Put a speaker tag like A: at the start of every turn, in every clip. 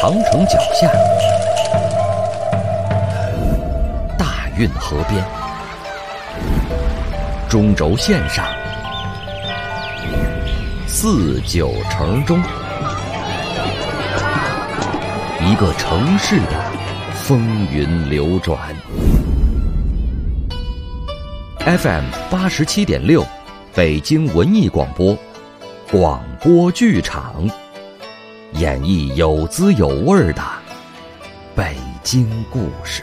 A: 长城脚下，大运河边，中轴线上，四九城中，一个城市的风云流转。FM 87.6，北京文艺广播，广播剧场，演绎有滋有味的北京故事。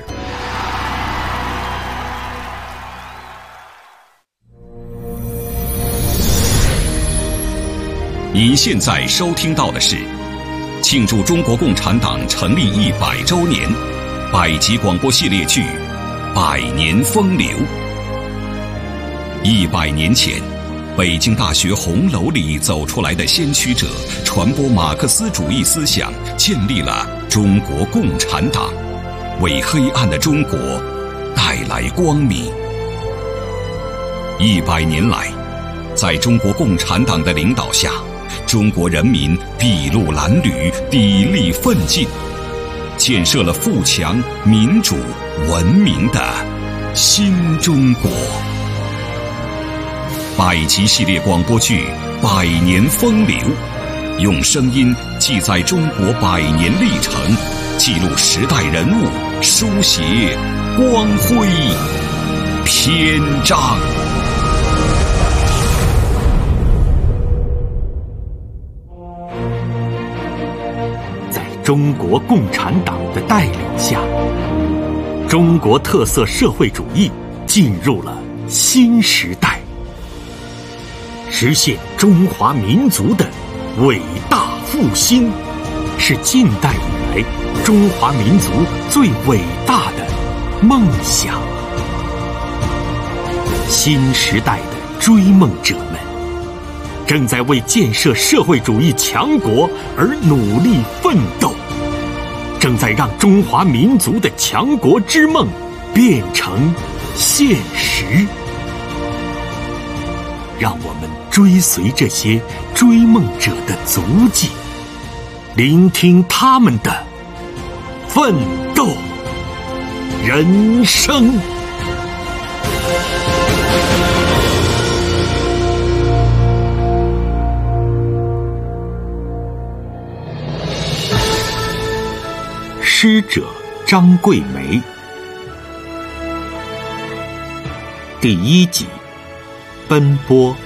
B: 您现在收听到的是庆祝中国共产党成立100周年百集广播系列剧《百年风流》。100年前，北京大学红楼里走出来的先驱者，传播马克思主义思想，建立了中国共产党，为黑暗的中国带来光明。100年来，在中国共产党的领导下，中国人民筚路蓝缕，砥砺奋进，建设了富强、民主、文明的新中国。百集系列广播剧《百年风流》，用声音记载中国100年历程，记录时代人物，书写光辉篇章。
C: 在中国共产党的带领下，中国特色社会主义进入了新时代，实现中华民族的伟大复兴，是近代以来中华民族最伟大的梦想。新时代的追梦者们正在为建设社会主义强国而努力奋斗，正在让中华民族的强国之梦变成现实。让我们追随这些追梦者的足迹，聆听他们的奋斗人生。诗者张桂梅，第1集，奔波。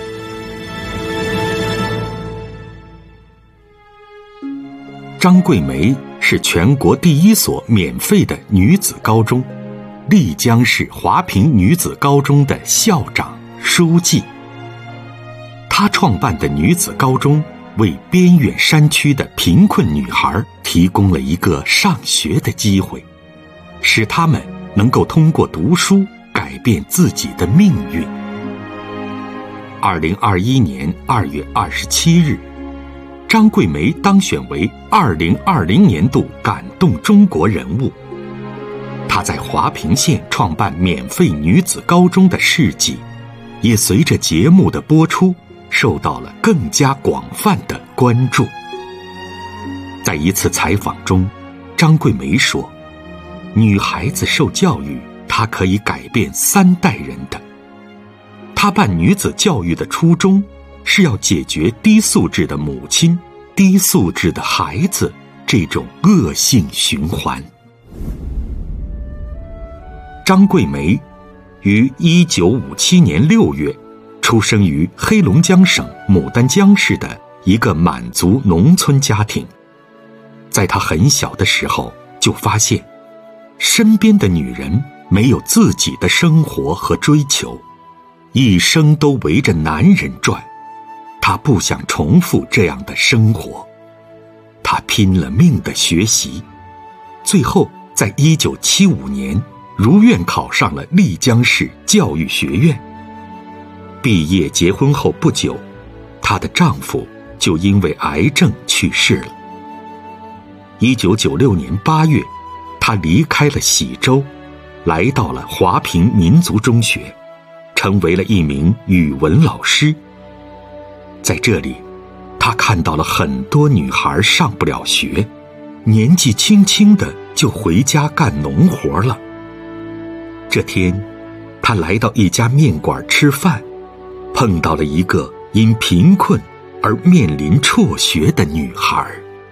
C: 张桂梅是全国第1所免费的女子高中，丽江市华坪女子高中的校长、书记。她创办的女子高中为边远山区的贫困女孩提供了一个上学的机会，使她们能够通过读书改变自己的命运。2021年2月27日，张桂梅当选为2020年度感动中国人物。她在华坪县创办免费女子高中的事迹，也随着节目的播出受到了更加广泛的关注。在一次采访中，张桂梅说，女孩子受教育，她可以改变3代人的。她办女子教育的初衷是要解决低素质的母亲、低素质的孩子这种恶性循环。张桂梅于1957年6月出生于黑龙江省牡丹江市的一个满族农村家庭。在她很小的时候就发现，身边的女人没有自己的生活和追求，一生都围着男人转。她不想重复这样的生活，她拼了命的学习，最后在1975年如愿考上了丽江市教育学院。毕业结婚后不久，她的丈夫就因为癌症去世了。1996年8月，她离开了喜洲，来到了华坪民族中学，成为了一名语文老师。在这里，她看到了很多女孩上不了学， 年纪轻轻的就回家干农活了。这天，他来到一家面馆吃饭，碰到了一个因贫困而面临辍学的女孩。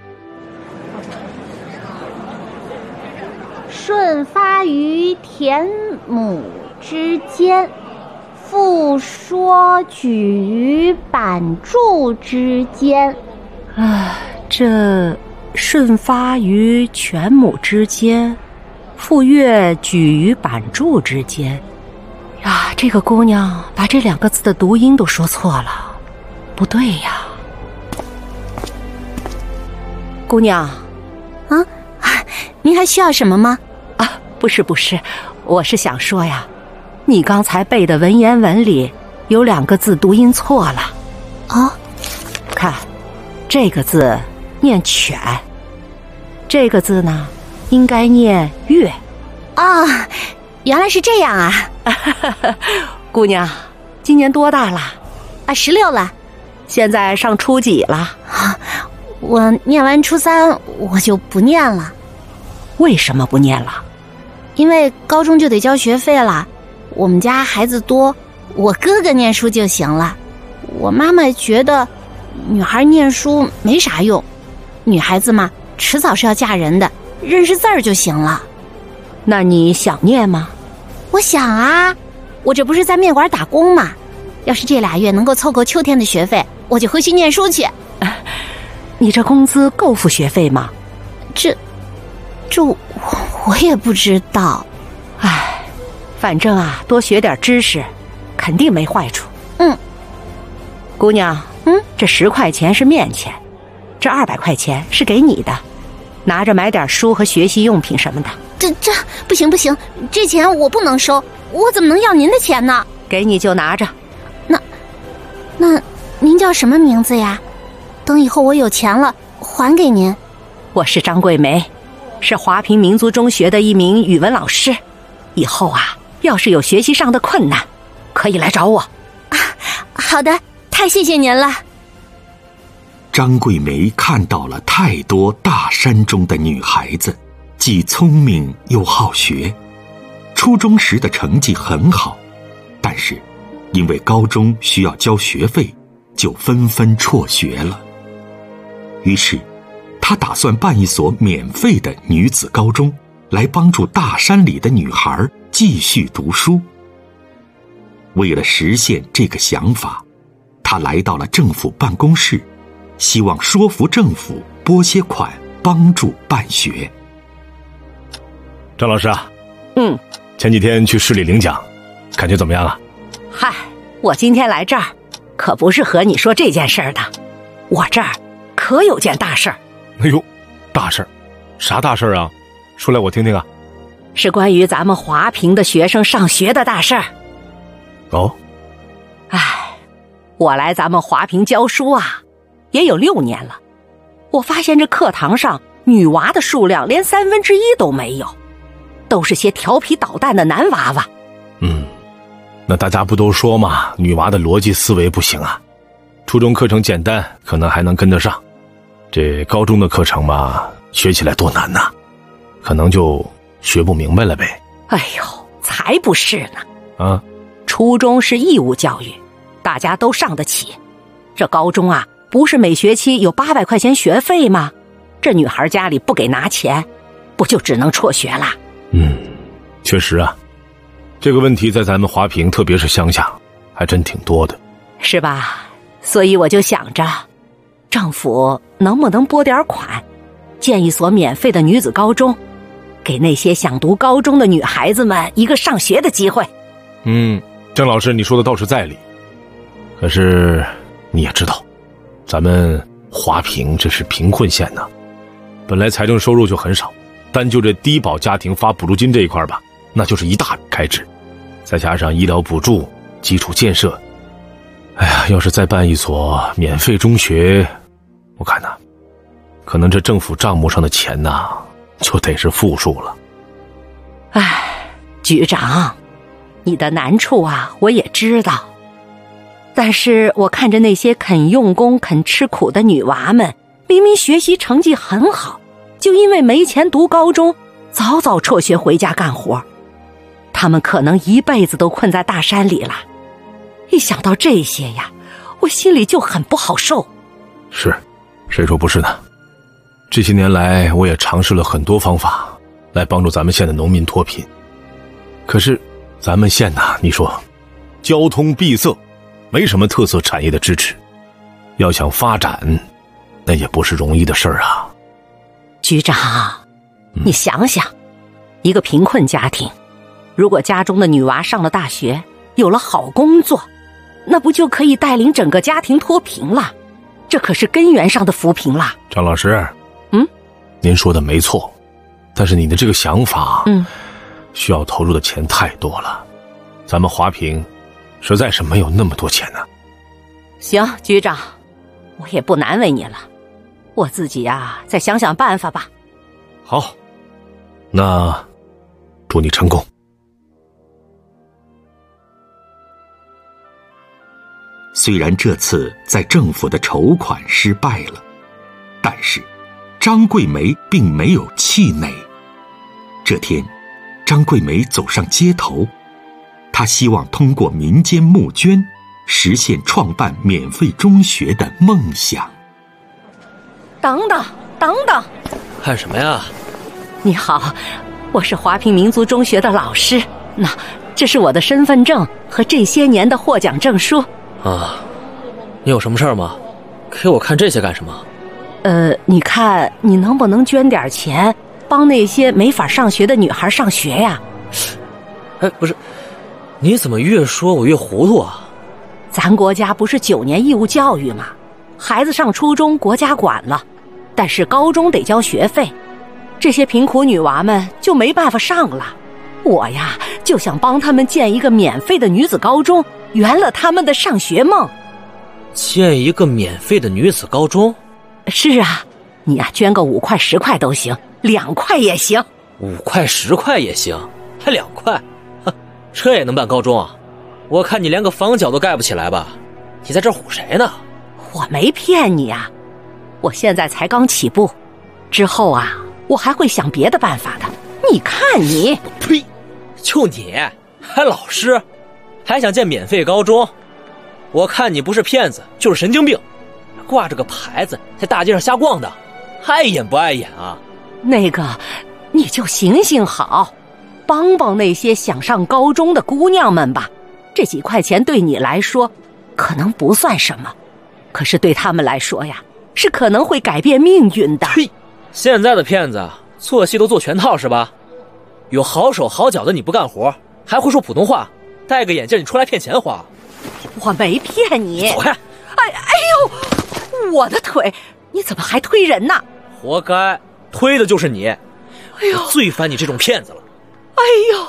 D: 顺发于田亩之间，复说举于板柱之间。
E: 这顺发于全亩之间，复月举于板柱之间呀，这个姑娘把这2个字的读音都说错了，不对呀。姑娘
D: 您还需要什么吗？
E: 不是，我是想说呀，你刚才背的文言文里有2个字读音错了。看，这个字念犬，这个字呢应该念月。
D: 原来是这样啊。
E: 姑娘今年多大了
D: ？16了。
E: 现在上初几了？
D: 我念完初3我就不念了。
E: 为什么不念了？
D: 因为高中就得交学费了，我们家孩子多，我哥哥念书就行了。我妈妈觉得女孩念书没啥用，女孩子嘛，迟早是要嫁人的，认识字儿就行了。
E: 那你想念吗？
D: 我想啊，我这不是在面馆打工嘛，要是这2月能够凑够秋天的学费，我就回去念书去。
E: 你这工资够付学费吗？
D: 这我也不知道。
E: 反正啊，多学点知识肯定没坏处。姑娘，这10块钱是面钱，这200块钱是给你的，拿着买点书和学习用品什么的。
D: 这不行，这钱我不能收，我怎么能要您的钱呢？
E: 给你就拿着。
D: 那您叫什么名字呀？等以后我有钱了还给您。
E: 我是张桂梅，是华坪民族中学的一名语文老师，以后啊，要是有学习上的困难，可以来找我。
D: 好的，太谢谢您了。
C: 张桂梅看到了太多大山中的女孩子，既聪明又好学，初中时的成绩很好，但是因为高中需要交学费，就纷纷辍学了。于是她打算办一所免费的女子高中，来帮助大山里的女孩继续读书。为了实现这个想法，她来到了政府办公室，希望说服政府拨些款帮助办学。
F: 张老师啊，前几天去市里领奖，感觉怎么样啊？
E: 我今天来这儿可不是和你说这件事儿的，我这儿可有件大事儿。
F: 哎呦，大事儿？啥大事儿啊？说来我听听啊。
E: 是关于咱们华坪的学生上学的大事儿。我来咱们华坪教书啊，也有6年了。我发现这课堂上女娃的数量连1/3都没有，都是些调皮捣蛋的男娃娃。
F: 那大家不都说嘛，女娃的逻辑思维不行啊。初中课程简单，可能还能跟得上，这高中的课程嘛，学起来多难呐，可能就学不明白了呗。
E: 哎呦，才不是呢。初中是义务教育，大家都上得起。这高中啊，不是每学期有800块钱学费吗？这女孩家里不给拿钱，不就只能辍学了？
F: 确实啊，这个问题在咱们华坪，特别是乡下，还真挺多的，
E: 是吧？所以我就想着，政府能不能拨点款，建一所免费的女子高中，给那些想读高中的女孩子们一个上学的机会。
F: 郑老师，你说的倒是在理。可是你也知道，咱们华坪这是贫困县呢，本来财政收入就很少，单就这低保家庭发补助金这一块吧，那就是一大开支，再加上医疗补助、基础建设，要是再办一所免费中学，我看可能这政府账目上的钱就得是负数了。
E: 局长，你的难处啊，我也知道。但是我看着那些肯用功、肯吃苦的女娃们，明明学习成绩很好， 就因为没钱读高中，早早辍学回家干活。他们可能一辈子都困在大山里了。一想到这些呀，我心里就很不好受。
F: 是，谁说不是呢？这些年来，我也尝试了很多方法来帮助咱们县的农民脱贫。可是咱们县呐，你说交通闭塞，没什么特色产业的支持，要想发展那也不是容易的事儿啊。
E: 局长，你想想，一个贫困家庭，如果家中的女娃上了大学，有了好工作，那不就可以带领整个家庭脱贫了？这可是根源上的扶贫了。
F: 张老师，您说的没错，但是你的这个想法，需要投入的钱太多了，咱们华平实在是没有那么多钱呢。
E: 行，局长，我也不难为你了，我自己呀，再想想办法吧。
F: 好，那祝你成功。
C: 虽然这次在政府的筹款失败了，但是张桂梅并没有气馁。这天，张桂梅走上街头，她希望通过民间募捐，实现创办免费中学的梦想。
E: 等等，
G: 看什么呀？
E: 你好，我是华平民族中学的老师，那这是我的身份证和这些年的获奖证书。
G: 啊，你有什么事儿吗？给我看这些干什么？
E: 你看你能不能捐点钱，帮那些没法上学的女孩上学呀？
G: 哎，不是，你怎么越说我越糊涂啊？
E: 咱国家不是9年义务教育吗？孩子上初中国家管了，但是高中得交学费，这些贫苦女娃们就没办法上了。我呀，就想帮他们建一个免费的女子高中，圆了他们的上学梦。
G: 建一个免费的女子高中？
E: 是啊，你呀，捐个5块10块都行，2块也行。
G: 5块10块也行，还2块？这也能办高中啊？我看你连个房角都盖不起来吧？你在这唬谁呢？
E: 我没骗你啊，我现在才刚起步，之后啊，我还会想别的办法的。你看你，
G: 呸！就你还老师，还想建免费高中？我看你不是骗子就是神经病，挂着个牌子在大街上瞎逛的，碍眼不碍眼啊？
E: 那个，你就行行好，帮帮那些想上高中的姑娘们吧。这几块钱对你来说可能不算什么，可是对他们来说呀，是可能会改变命运的。
G: 呸！现在的骗子做戏都做全套是吧？有好手好脚的你不干活，还会说普通话，戴个眼镜你出来骗钱花？
E: 我没骗你。
G: 走开！
E: 哎呦，我的腿，你怎么还推人呢？
G: 活该，推的就是你。
E: 哎呦，
G: 我最烦你这种骗子了。
E: 哎呦！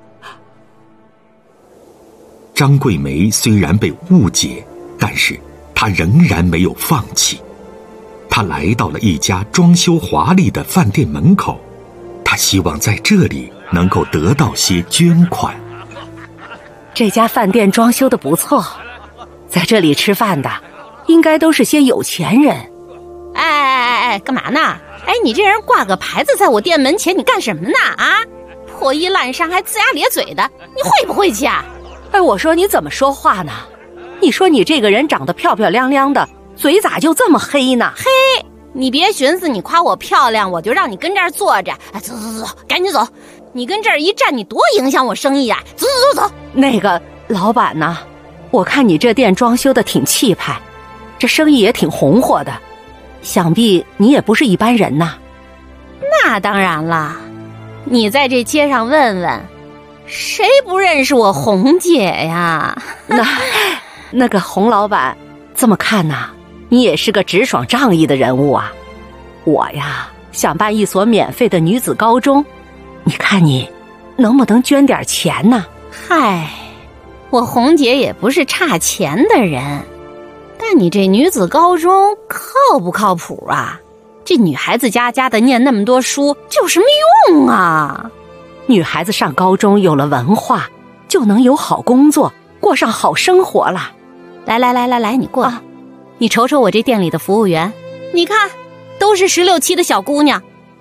C: 张桂梅虽然被误解，但是她仍然没有放弃。她来到了一家装修华丽的饭店门口，她希望在这里能够得到些捐款。
E: 这家饭店装修的不错，在这里吃饭的应该都是些有钱人。
D: 哎，干嘛呢？哎，你这人挂个牌子在我店门前，你干什么呢？啊，破衣烂衫还龇牙咧嘴的，你晦不晦气啊？
E: 哎，我说你怎么说话呢？你说你这个人长得漂漂亮亮的，嘴咋就这么黑呢？
D: 嘿，你别寻思你夸我漂亮，我就让你跟这儿坐着。哎，走，赶紧走！你跟这儿一站，你多影响我生意啊！走。
E: 那个老板呢？我看你这店装修的挺气派，这生意也挺红火的，想必你也不是一般人呐。
D: 那当然了，你在这街上问问，谁不认识我红姐呀？
E: 那个洪老板，这么看呐，你也是个直爽仗义的人物啊。我呀，想办一所免费的女子高中，你看你能不能捐点钱呢？
D: 嗨，我红姐也不是差钱的人，但你这女子高中靠不靠谱啊？这女孩子家的念那么多书，这有什么用啊？
E: 女孩子上高中有了文化，就能有好工作，过上好生活了。
D: 来，你过来，你瞅瞅我这店里的服务员，你看，都是16、17的小姑娘，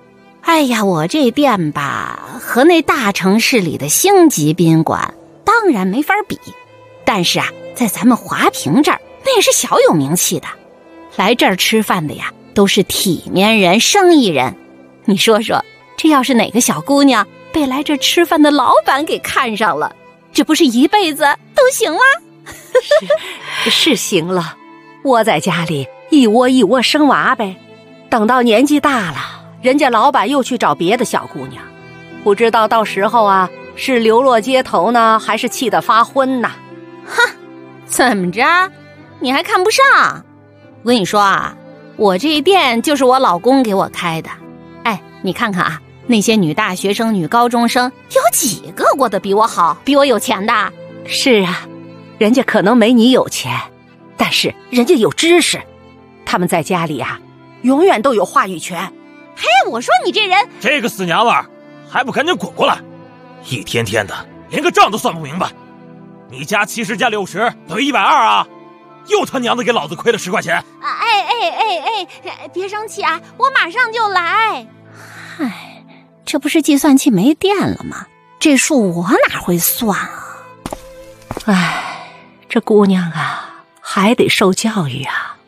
D: 哎呀，我这店吧，和那大城市里的星级宾馆当然没法比，但是啊，在咱们华平这儿，那也是小有名气的。来这儿吃饭的呀，都是体面人、生意人。你说说，这要是哪个小姑娘被来这吃饭的老板给看上了，这不是一辈子都行了？
E: 是行了，窝在家里一窝一窝生娃呗。等到年纪大了，人家老板又去找别的小姑娘，不知道到时候啊，是流落街头呢，还是气得发昏呢？
D: 哼，怎么着？你还看不上？我跟你说啊，我这店就是我老公给我开的。哎，你看看啊，那些女大学生、女高中生，有几个过得比我好、比我有钱的？
E: 是啊，人家可能没你有钱，但是人家有知识，他们在家里啊，永远都有话语权。
D: 嘿，我说你这人，
H: 这个死娘们儿，还不赶紧滚过来！一天天的，连个账都算不明白。你家70加60等于120啊！又他娘的给老子亏了10块钱！
D: 别生气啊，我马上就来。唉，这不是计算器没电了吗？这数我哪会算啊？
E: 唉，这姑娘啊，还得受教育啊。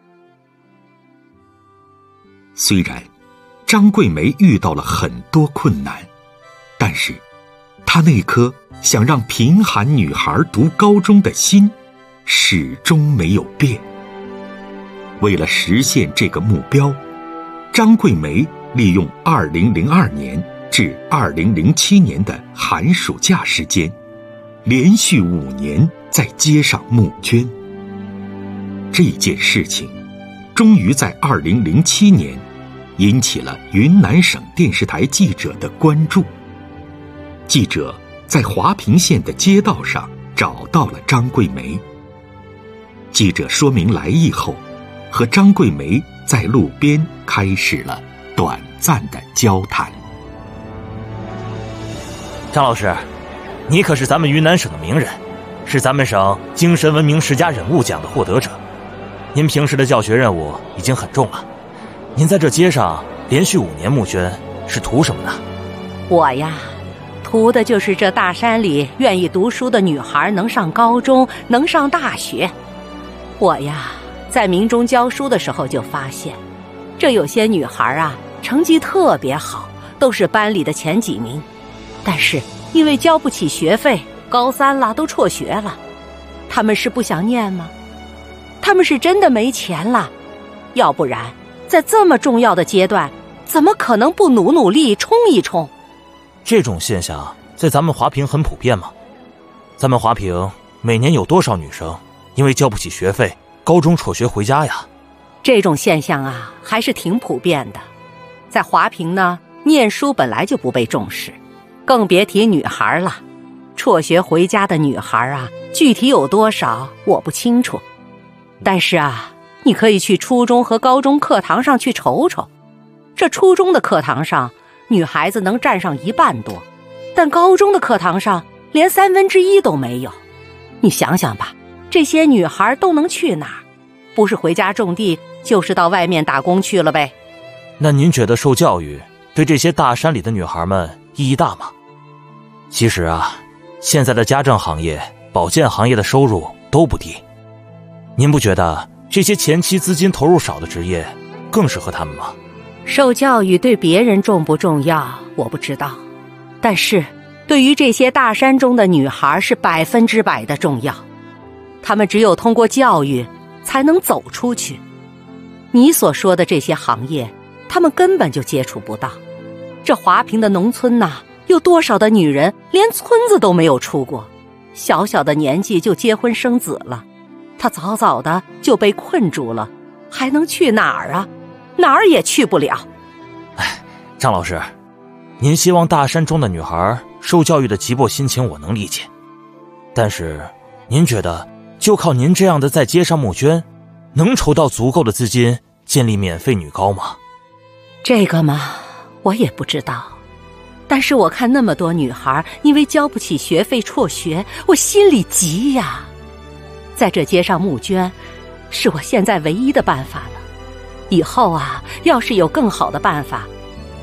C: 虽然张桂梅遇到了很多困难，但是她那颗想让贫寒女孩读高中的心始终没有变。为了实现这个目标，张桂梅利用2002年至2007年的寒暑假时间，连续5年在街上募捐。这件事情终于在2007年引起了云南省电视台记者的关注。记者在华平县的街道上找到了张桂梅。记者说明来意后，和张桂梅在路边开始了短暂的交谈。
H: 张老师，你可是咱们云南省的名人，是咱们省精神文明10佳人物奖的获得者。您平时的教学任务已经很重了，您在这街上连续5年募捐，是图什么呢？
E: 我呀，图的就是这大山里愿意读书的女孩能上高中，能上大学。我呀，在民中教书的时候就发现，这有些女孩啊，成绩特别好，都是班里的前几名，但是因为交不起学费，高3了都辍学了。她们是不想念吗？她们是真的没钱了，要不然在这么重要的阶段，怎么可能不努力冲一冲？
H: 这种现象在咱们华平很普遍吗？咱们华平每年有多少女生因为交不起学费，高中辍学回家呀？
E: 这种现象啊，还是挺普遍的。在华平呢，念书本来就不被重视，更别提女孩了。辍学回家的女孩啊，具体有多少我不清楚，但是啊，你可以去初中和高中课堂上去瞅瞅。这初中的课堂上，女孩子能占上1半多，但高中的课堂上连1/3都没有。你想想吧，这些女孩都能去哪儿？不是回家种地，就是到外面打工去了呗。
H: 那您觉得受教育对这些大山里的女孩们意义大吗？其实啊，现在的家政行业、保健行业的收入都不低。您不觉得这些前期资金投入少的职业更适合他们吗？
E: 受教育对别人重不重要，我不知道，但是对于这些大山中的女孩是100%的重要。她们只有通过教育才能走出去。你所说的这些行业，她们根本就接触不到。这华平的农村呐，有多少的女人连村子都没有出过，小小的年纪就结婚生子了，她早早的就被困住了，还能去哪儿啊？哪儿也去不了。
H: 哎，张老师，您希望大山中的女孩受教育的急迫心情我能理解，但是您觉得就靠您这样的在街上募捐，能筹到足够的资金建立免费女高吗？
E: 这个嘛，我也不知道。但是我看那么多女孩因为交不起学费辍学，我心里急呀。在这街上募捐，是我现在唯一的办法了。以后啊，要是有更好的办法，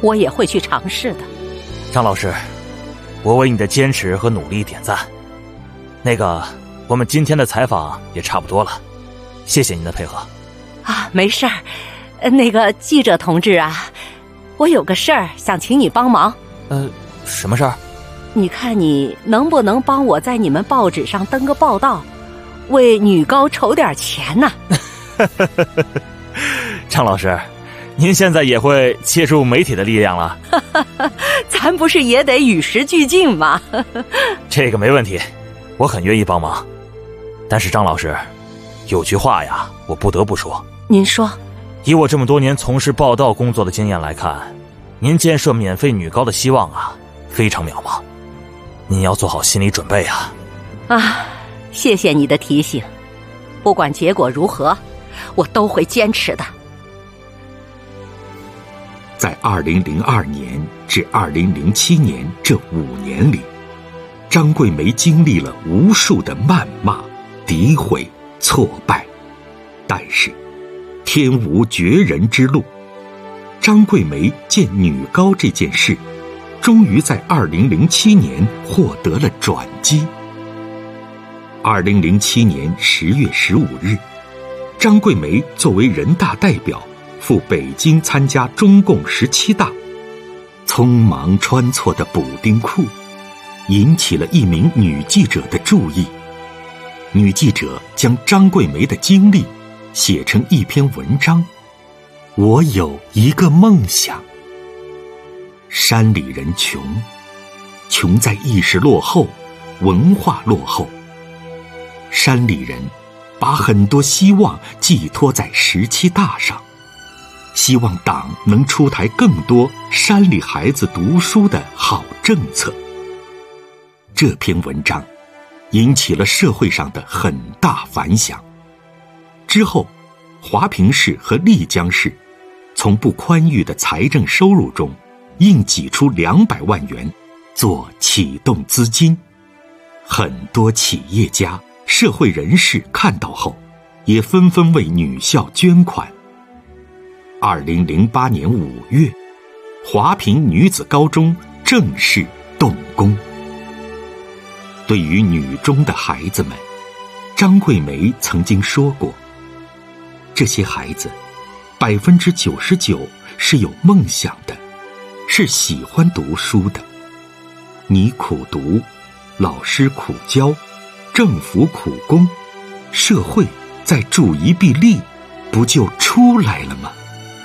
E: 我也会去尝试的。
H: 张老师，我为你的坚持和努力点赞。那个，我们今天的采访也差不多了，谢谢您的配合。
E: 啊，没事儿。那个记者同志啊，我有个事儿想请你帮忙。
H: 什么事儿？
E: 你看你能不能帮我在你们报纸上登个报道，为女高筹点钱呢？
H: 张老师，您现在也会借助媒体的力量了？
E: 咱不是也得与时俱进吗？
H: 这个没问题，我很愿意帮忙。但是张老师，有句话呀，我不得不说。
E: 您说。
H: 以我这么多年从事报道工作的经验来看，您建设免费女高的希望啊，非常渺茫。您要做好心理准备啊！
E: 啊，谢谢你的提醒。不管结果如何，我都会坚持的。
C: 在2002年至2007年这5年里，张桂梅经历了无数的谩骂、诋毁、挫败，但是天无绝人之路。张桂梅建女高这件事，终于在2007年获得了转机。2007年10月15日，张桂梅作为人大代表赴北京参加中共17大，匆忙穿错的补丁裤引起了一名女记者的注意。女记者将张桂梅的经历写成一篇文章。我有一个梦想。山里人穷，穷在意识落后，文化落后。山里人把很多希望寄托在17大上，希望党能出台更多山里孩子读书的好政策。这篇文章引起了社会上的很大反响。之后，华平市和丽江市从不宽裕的财政收入中硬挤出200万元做启动资金。很多企业家、社会人士看到后，也纷纷为女校捐款。2008年5月，华平女子高中正式动工。对于女中的孩子们，张桂梅曾经说过，这些孩子99%是有梦想的，是喜欢读书的。你苦读，老师苦教，政府苦攻，社会再助一臂力，不就出来了吗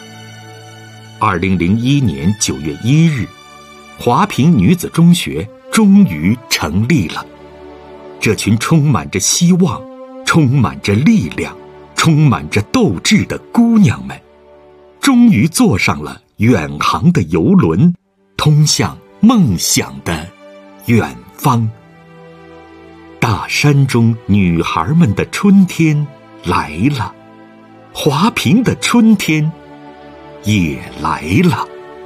C: ？2001年9月1日，华平女子中学终于成立了。这群充满着希望、充满着力量、充满着斗志的姑娘们，终于坐上了远航的游轮，通向梦想的远方。大山中女孩们的春天来了，华平的春天也来了。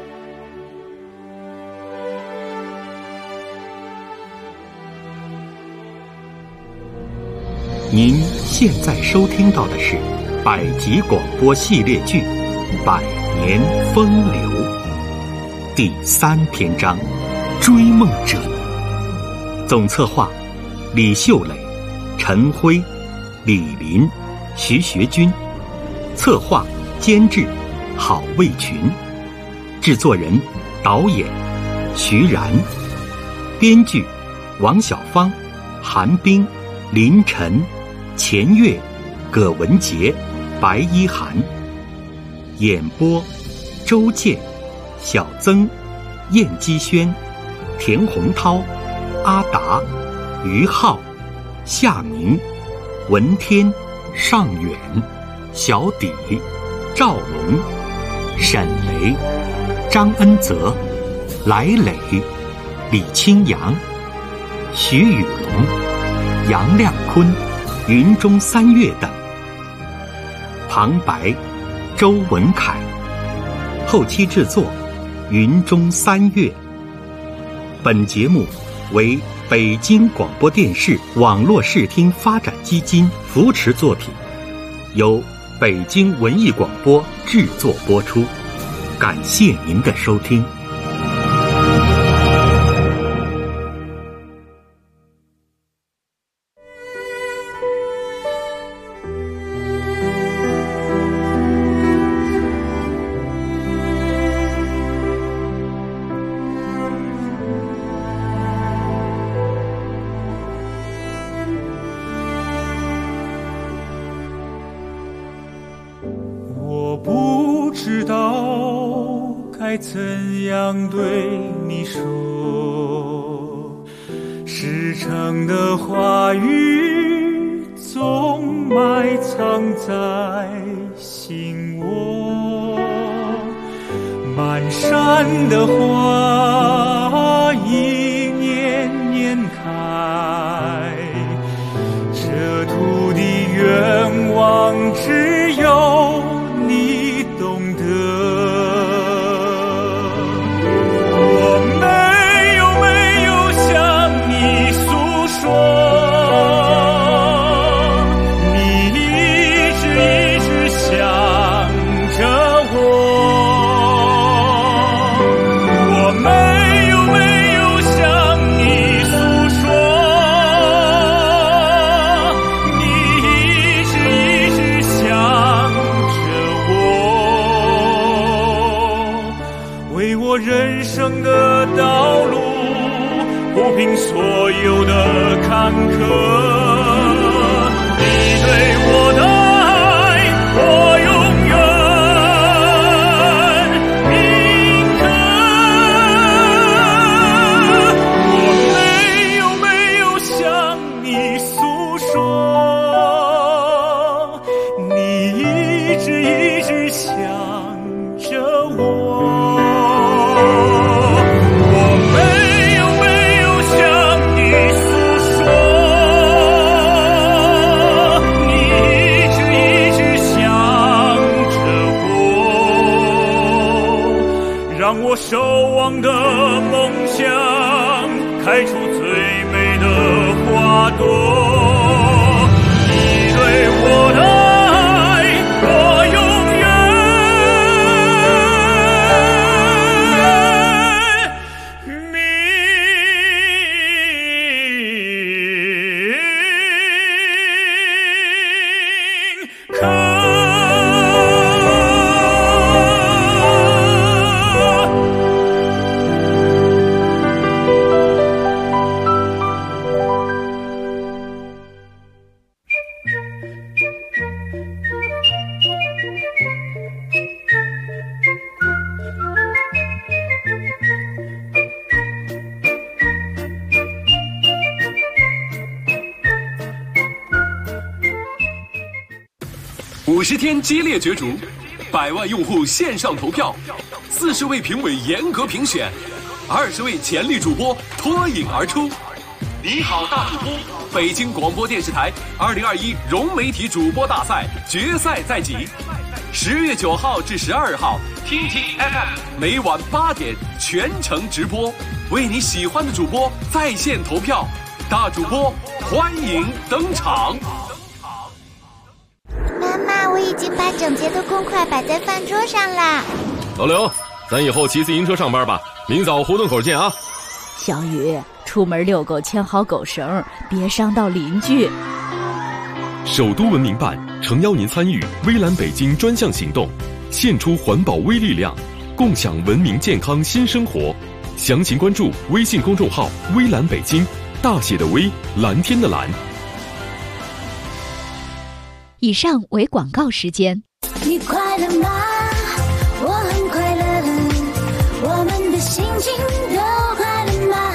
C: 您现在收听到的是百集广播系列剧《百年风流》第3篇章《追梦者》，总策划李秀磊、陈辉、李林、徐学军，策划监制郝卫群，制作人导演徐然，编剧王小芳、韩冰、林晨、钱月、葛文杰、白一涵，演播周健、小曾、燕基轩、田洪涛、阿达、于浩、夏明、文天、尚远、小底、赵龙、沈雷、张恩泽、来磊、李清扬、徐宇龙、杨亮坤、云中三月等。旁白周文凯，后期制作云中三月。本节目为北京广播电视网络视听发展基金扶持作品，由北京文艺广播制作播出。 感谢您的收听。
I: 我不知道该怎样对你说，实诚的话语总埋藏在心窝，满山的花一年年开，这土地愿望只有你懂得。我没有向你诉说，你一直想着我。我没有向你诉说，你一直想着我，为我人生的道路铺平所有的坎坷。你对我的爱，我永远铭刻。我没有向你诉说，你一直想着我。我没有向你诉说，你一直想着我，让我守望的梦想开出最美的花朵。你对我的爱，我永远铭刻。
J: 50天激烈角逐，100万用户线上投票，40位评委严格评选，20位潜力主播脱颖而出。你好，大主播！北京广播电视台2021融媒体主播大赛决赛在即，10月9号至12号，听听 FM 每晚8点全程直播，为你喜欢的主播在线投票，大主播欢迎登场。
K: 妈妈，我已经把整洁的公筷摆在饭桌上啦。
L: 老刘，咱以后骑自行车上班吧，明早胡同口见啊。
M: 小雨，出门遛狗牵好狗绳，别伤到邻居。
L: 首都文明办诚邀您参与微蓝北京专项行动，献出环保微力量，共享文明健康新生活。详情关注微信公众号微蓝北京，大写的微，蓝天的蓝。
N: 以上为广告时间。
O: 你快乐吗？我很快乐，我们的心情都快乐吗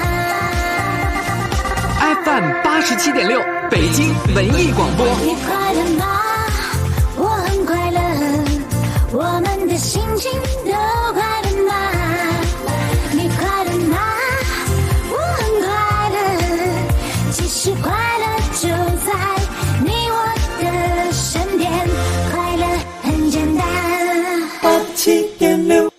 A: ？FM 87.6，北京文艺广播。
O: 你快乐吗？我很快乐，我们的心情都快乐吗？你快乐吗？我很快乐，其实快乐就在你我的身边，快乐很简单。87.6，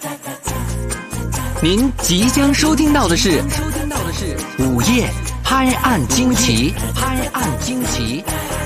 A: 您即将收听到的是午夜拍案惊奇，拍案惊奇。